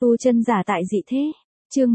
Tu chân giả tại dị thế. Chương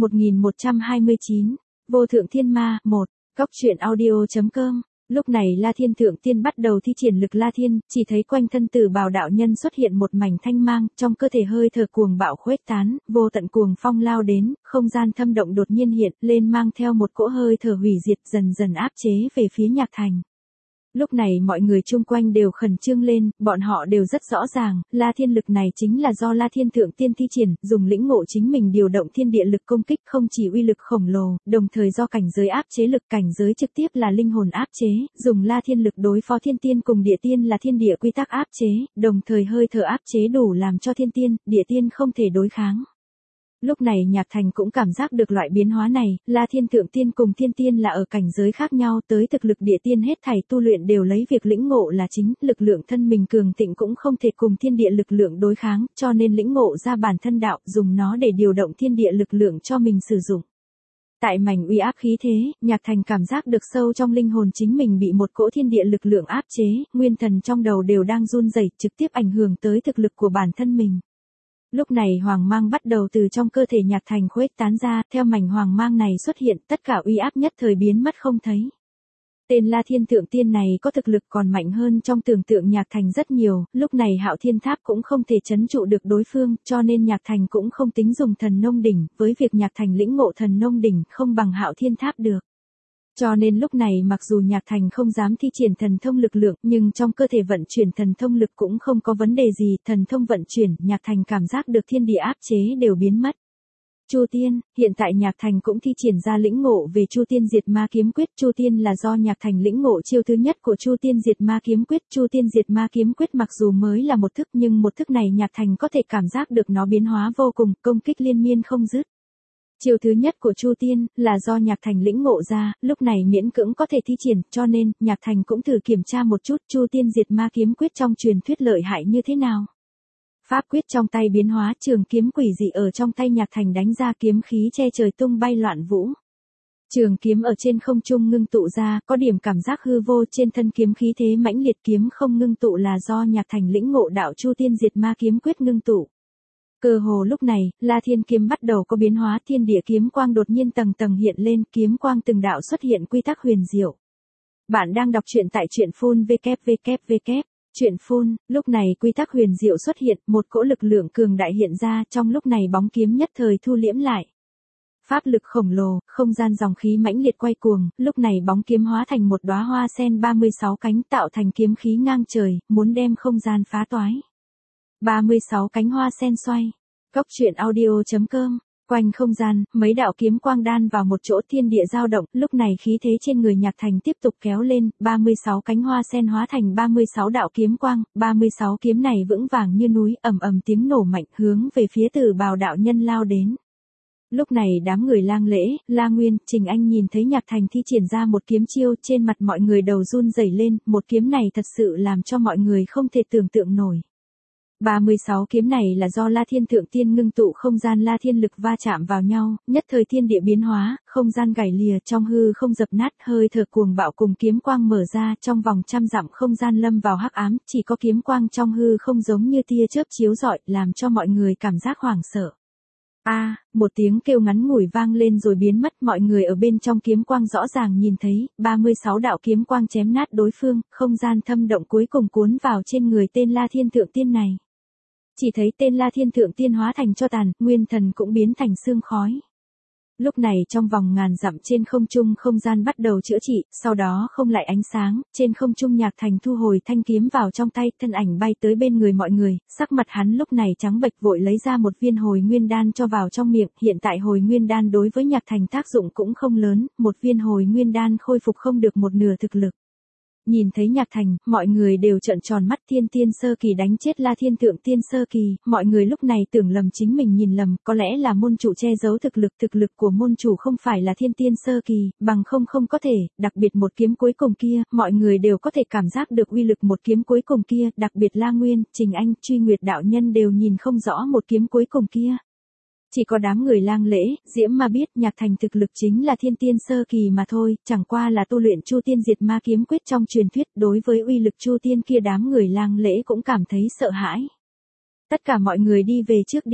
1129. Vô thượng thiên ma 1. Góc truyện audio.com. Lúc này La Thiên Thượng Tiên bắt đầu thi triển lực La Thiên, chỉ thấy quanh thân Tử Bào đạo nhân xuất hiện một mảnh thanh mang, trong cơ thể hơi thở cuồng bạo khuếch tán, vô tận cuồng phong lao đến, không gian thâm động đột nhiên hiện lên mang theo một cỗ hơi thở hủy diệt dần dần áp chế về phía Nhạc Thành. Lúc này mọi người chung quanh đều khẩn trương lên, bọn họ đều rất rõ ràng, La Thiên lực này chính là do La Thiên Thượng Tiên thi triển, dùng lĩnh ngộ chính mình điều động thiên địa lực công kích không chỉ uy lực khổng lồ, đồng thời do cảnh giới áp chế lực cảnh giới trực tiếp là linh hồn áp chế, dùng La Thiên lực đối phó thiên tiên cùng địa tiên là thiên địa quy tắc áp chế, đồng thời hơi thở áp chế đủ làm cho thiên tiên, địa tiên không thể đối kháng. Lúc này Nhạc Thành cũng cảm giác được loại biến hóa này, La Thiên Thượng Tiên cùng Thiên Tiên là ở cảnh giới khác nhau, tới thực lực địa tiên hết thảy tu luyện đều lấy việc lĩnh ngộ là chính, lực lượng thân mình cường thịnh cũng không thể cùng thiên địa lực lượng đối kháng, cho nên lĩnh ngộ ra bản thân đạo, dùng nó để điều động thiên địa lực lượng cho mình sử dụng. Tại mảnh uy áp khí thế, Nhạc Thành cảm giác được sâu trong linh hồn chính mình bị một cỗ thiên địa lực lượng áp chế, nguyên thần trong đầu đều đang run rẩy, trực tiếp ảnh hưởng tới thực lực của bản thân mình. Lúc này hoàng mang bắt đầu từ trong cơ thể Nhạc Thành khuếch tán ra, theo mảnh hoàng mang này xuất hiện, tất cả uy áp nhất thời biến mất không thấy. Tên La Thiên Thượng Tiên này có thực lực còn mạnh hơn trong tưởng tượng Nhạc Thành rất nhiều, lúc này Hạo Thiên Tháp cũng không thể trấn trụ được đối phương, cho nên Nhạc Thành cũng không tính dùng thần nông đỉnh, với việc Nhạc Thành lĩnh ngộ thần nông đỉnh không bằng Hạo Thiên Tháp được. Cho nên lúc này mặc dù Nhạc Thành không dám thi triển thần thông lực lượng, nhưng trong cơ thể vận chuyển thần thông lực cũng không có vấn đề gì, thần thông vận chuyển, Nhạc Thành cảm giác được thiên địa áp chế đều biến mất. Chu Tiên, hiện tại Nhạc Thành cũng thi triển ra lĩnh ngộ về Chu Tiên Diệt Ma Kiếm Quyết, Chu Tiên là do Nhạc Thành lĩnh ngộ chiêu thứ nhất của Chu Tiên Diệt Ma Kiếm Quyết, Chu Tiên Diệt Ma Kiếm Quyết mặc dù mới là một thức nhưng một thức này Nhạc Thành có thể cảm giác được nó biến hóa vô cùng, công kích liên miên không dứt. Chiêu thứ nhất của Chu Tiên là do Nhạc Thành lĩnh ngộ ra, lúc này miễn cưỡng có thể thi triển, cho nên Nhạc Thành cũng thử kiểm tra một chút Chu Tiên Diệt Ma Kiếm Quyết trong truyền thuyết lợi hại như thế nào. Pháp quyết trong tay biến hóa, trường kiếm quỷ dị ở trong tay Nhạc Thành đánh ra, kiếm khí che trời tung bay loạn vũ. Trường kiếm ở trên không trung ngưng tụ ra, có điểm cảm giác hư vô, trên thân kiếm khí thế mãnh liệt, kiếm không ngưng tụ là do Nhạc Thành lĩnh ngộ đạo Chu Tiên Diệt Ma Kiếm Quyết ngưng tụ. Cơ hồ lúc này, La Thiên kiếm bắt đầu có biến hóa, thiên địa kiếm quang đột nhiên tầng tầng hiện lên, kiếm quang từng đạo xuất hiện quy tắc huyền diệu. Bạn đang đọc truyện tại truyện phun www. Truyện phun, lúc này quy tắc huyền diệu xuất hiện, một cỗ lực lượng cường đại hiện ra, trong lúc này bóng kiếm nhất thời thu liễm lại. Pháp lực khổng lồ, không gian dòng khí mãnh liệt quay cuồng, lúc này bóng kiếm hóa thành một đóa hoa sen 36 cánh tạo thành kiếm khí ngang trời, muốn đem không gian phá toái. 36 cánh hoa sen xoay. Góc truyện audio.com. Quanh không gian, mấy đạo kiếm quang đan vào một chỗ, thiên địa dao động, lúc này khí thế trên người Nhạc Thành tiếp tục kéo lên, 36 cánh hoa sen hóa thành 36 đạo kiếm quang, 36 kiếm này vững vàng như núi, ầm ầm tiếng nổ mạnh hướng về phía Tử Bào đạo nhân lao đến. Lúc này đám người Lang Lễ, La Nguyên, Trình Anh nhìn thấy Nhạc Thành thi triển ra một kiếm chiêu, trên mặt mọi người đầu run rẩy lên, một kiếm này thật sự làm cho mọi người không thể tưởng tượng nổi. 36 kiếm này là do La Thiên Thượng Tiên ngưng tụ không gian La Thiên lực va chạm vào nhau, nhất thời thiên địa biến hóa, không gian gãy lìa, trong hư không dập nát, hơi thở cuồng bạo cùng kiếm quang mở ra, trong vòng trăm dặm không gian lâm vào hắc ám, chỉ có kiếm quang trong hư không giống như tia chớp chiếu rọi, làm cho mọi người cảm giác hoảng sợ. Một tiếng kêu ngắn ngủi vang lên rồi biến mất, mọi người ở bên trong kiếm quang rõ ràng nhìn thấy, 36 đạo kiếm quang chém nát đối phương, không gian thâm động cuối cùng cuốn vào trên người tên La Thiên Thượng Tiên này. Chỉ thấy tên La Thiên Thượng Tiên hóa thành tro tàn, nguyên thần cũng biến thành sương khói. Lúc này trong vòng ngàn dặm trên không trung không gian bắt đầu chữa trị, sau đó không lại ánh sáng, trên không trung Nhạc Thành thu hồi thanh kiếm vào trong tay, thân ảnh bay tới bên người mọi người, sắc mặt hắn lúc này trắng bệch, vội lấy ra một viên hồi nguyên đan cho vào trong miệng, hiện tại hồi nguyên đan đối với Nhạc Thành tác dụng cũng không lớn, một viên hồi nguyên đan khôi phục không được một nửa thực lực. Nhìn thấy Nhạc Thành, mọi người đều trợn tròn mắt, Thiên Tiên sơ kỳ đánh chết La Thiên Thượng Tiên sơ kỳ, mọi người lúc này tưởng lầm chính mình nhìn lầm, có lẽ là môn chủ che giấu thực lực của môn chủ không phải là Thiên Tiên sơ kỳ, bằng không có thể, đặc biệt một kiếm cuối cùng kia, mọi người đều có thể cảm giác được uy lực một kiếm cuối cùng kia, đặc biệt La Nguyên, Trình Anh, Truy Nguyệt đạo nhân đều nhìn không rõ một kiếm cuối cùng kia. Chỉ có đám người Lang Lễ, Diễm Ma biết Nhạc Thành thực lực chính là thiên tiên sơ kỳ mà thôi, chẳng qua là tu luyện Chu Tiên Diệt Ma Kiếm Quyết trong truyền thuyết, đối với uy lực Chu Tiên kia đám người Lang Lễ cũng cảm thấy sợ hãi. Tất cả mọi người đi về trước đi.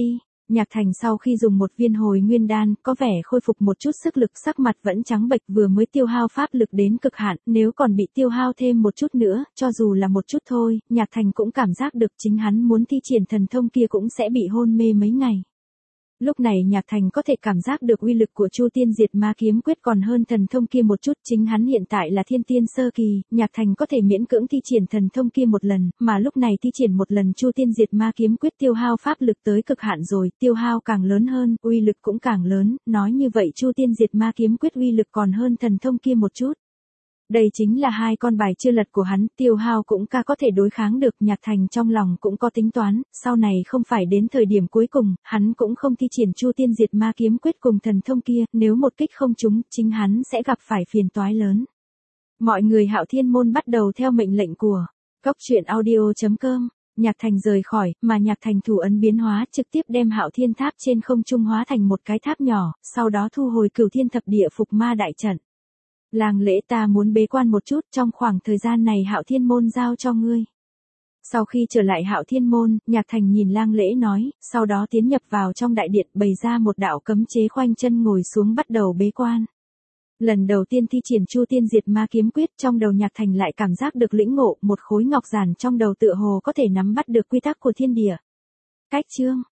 Nhạc Thành sau khi dùng một viên hồi nguyên đan, có vẻ khôi phục một chút sức lực, sắc mặt vẫn trắng bệch, vừa mới tiêu hao pháp lực đến cực hạn, nếu còn bị tiêu hao thêm một chút nữa, cho dù là một chút thôi, Nhạc Thành cũng cảm giác được chính hắn muốn thi triển thần thông kia cũng sẽ bị hôn mê mấy ngày. Lúc này Nhạc Thành có thể cảm giác được uy lực của Chu Tiên Diệt Ma Kiếm Quyết còn hơn thần thông kia một chút, chính hắn hiện tại là thiên tiên sơ kỳ, Nhạc Thành có thể miễn cưỡng thi triển thần thông kia một lần, mà lúc này thi triển một lần Chu Tiên Diệt Ma Kiếm Quyết tiêu hao pháp lực tới cực hạn rồi, tiêu hao càng lớn hơn, uy lực cũng càng lớn, nói như vậy Chu Tiên Diệt Ma Kiếm Quyết uy lực còn hơn thần thông kia một chút. Đây chính là hai con bài chưa lật của hắn, tiêu hao cũng có thể đối kháng được, Nhạc Thành trong lòng cũng có tính toán, sau này không phải đến thời điểm cuối cùng, hắn cũng không thi triển Chu Tiên Diệt Ma Kiếm Quyết cùng thần thông kia, nếu một kích không trúng, chính hắn sẽ gặp phải phiền toái lớn. Mọi người Hạo Thiên môn bắt đầu theo mệnh lệnh của Cốc Truyện Audio.com, Nhạc Thành rời khỏi, mà Nhạc Thành thủ ấn biến hóa trực tiếp đem Hạo Thiên Tháp trên không trung hóa thành một cái tháp nhỏ, sau đó thu hồi Cửu Thiên Thập Địa Phục Ma đại trận. Lang Lễ, ta muốn bế quan một chút, trong khoảng thời gian này Hạo Thiên môn giao cho ngươi. Sau khi trở lại Hạo Thiên môn, Nhạc Thành nhìn Lang Lễ nói, sau đó tiến nhập vào trong đại điện, bày ra một đạo cấm chế, khoanh chân ngồi xuống bắt đầu bế quan. Lần đầu tiên thi triển Chu Tiên Diệt Ma Kiếm Quyết, trong đầu Nhạc Thành lại cảm giác được lĩnh ngộ, một khối ngọc giản trong đầu tựa hồ có thể nắm bắt được quy tắc của thiên địa. Cách chương